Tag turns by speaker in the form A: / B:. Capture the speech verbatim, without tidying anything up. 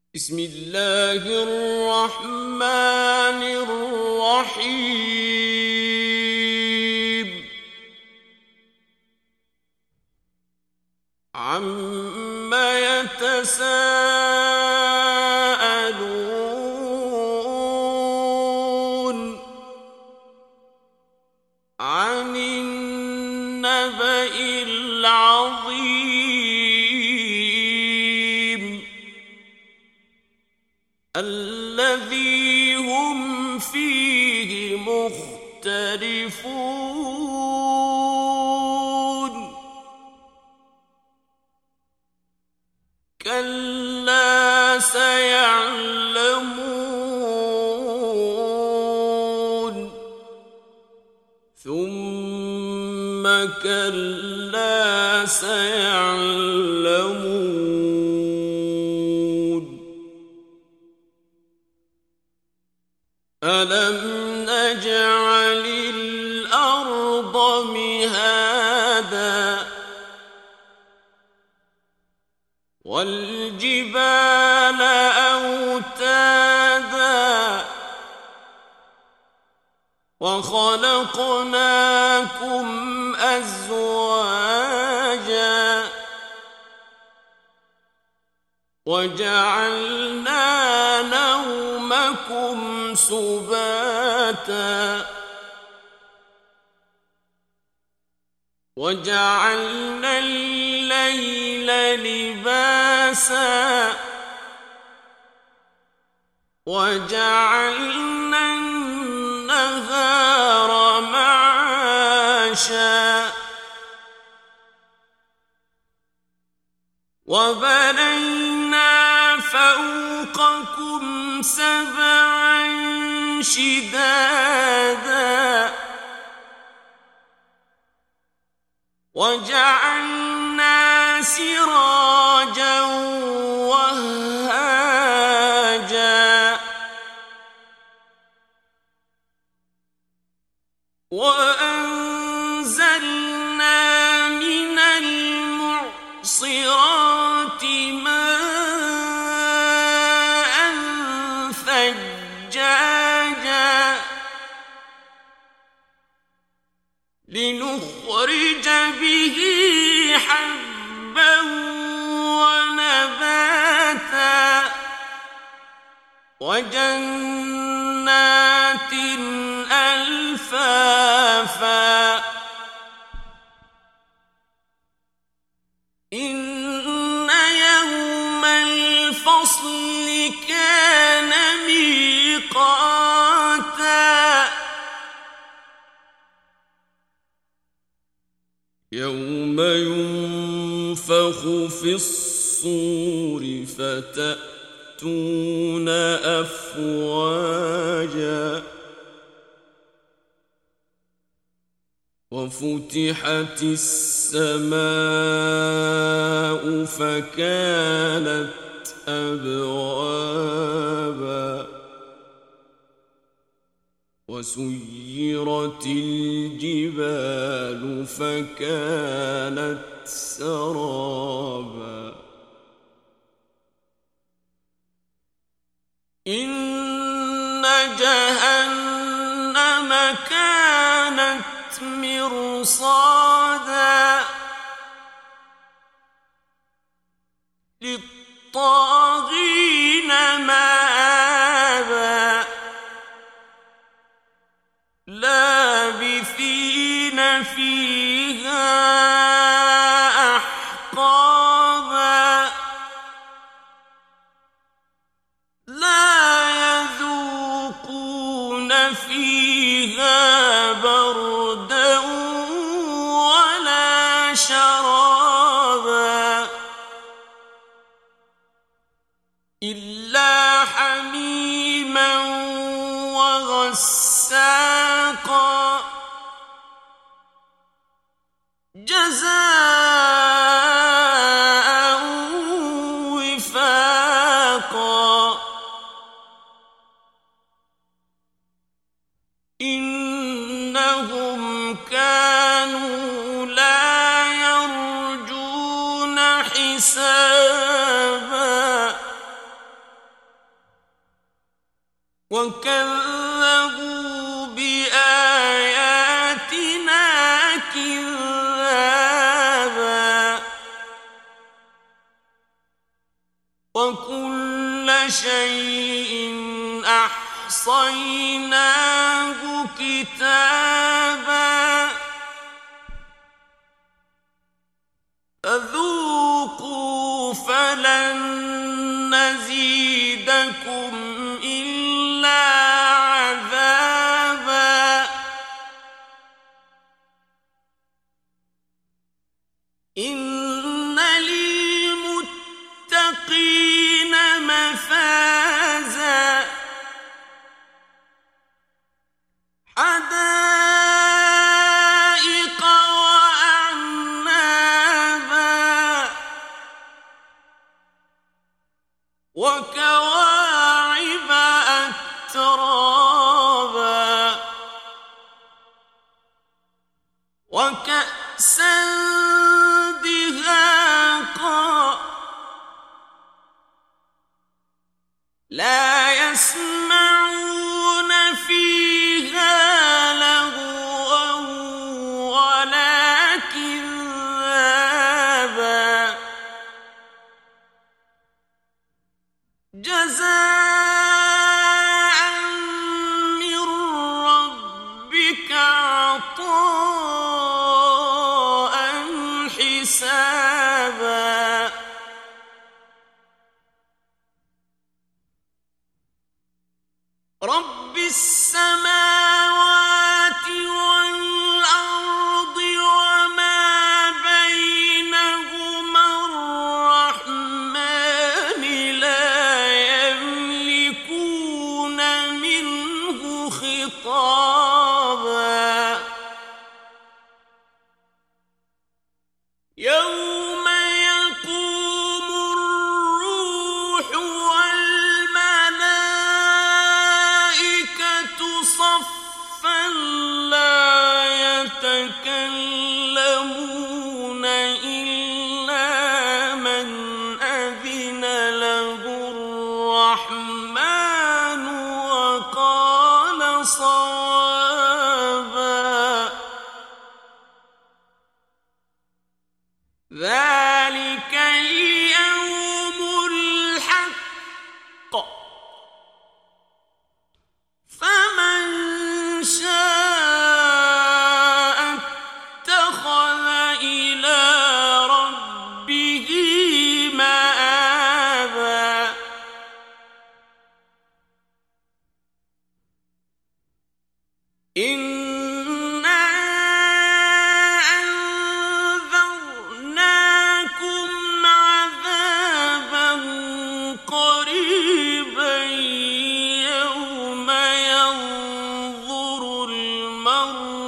A: بسم الله الرحمن الرحيم عم يتساءلون عن النبأ العظيم الذي هم فيه مختلفون كلا سيعلمون ثم كلا سيعلمون ألم نجعل الأرض مهادا والجبال أوتادا وخلقناكم أزواجا وجعلنا نومكم سباتا وجعلنا الليل لباسا وجعلنا النهار معاشا وبنينا فوقكم سبعا شدادا وجعلنا سراجا وهاجا وأنزلنا من المعصرات ماء ثجاجا لنخرج به حبا ونباتا وجنات ألفافا إن يوم الفصل كان ميقاتا يوم ينفخ في الصور فتأتون أفواجا وفتحت السماء فكانت أبوابا وسيرت الجبال فكانت سرابا إن جهنم كانت مرصادا للطاغين مآبا لابثين فيها أحقابا لا يذوقون فيها بردا ولا شرابا إلا حميما وغساقا جزاء وفاقا إنهم كانوا لا يرجون حسابا وكذبوا بآياتنا كذابا وكل شيء أحصيناه كتابا فذوقوا فلن نزيدكم إلا عذابا إن للمتقين مفازا حدائق وأعنابا وكواعب أترابا وكأسا دهاقا لا يسمعون فيها لغوا ولا كذابا جزاء من ربك عطاء حسابا رب السماوات والأرض وما بينهما الرحمن لا يملكون منه خطابا يوم يقوم الروح والملائكة صفا لا يتكلمون إلا من أذن له الرحمن وقال صوابا ذلك اليوم الحق فمن شاء اتخذ إلى ربه مآبا إنا أنذرناكم عذابا قريبا يوم ينظر المرء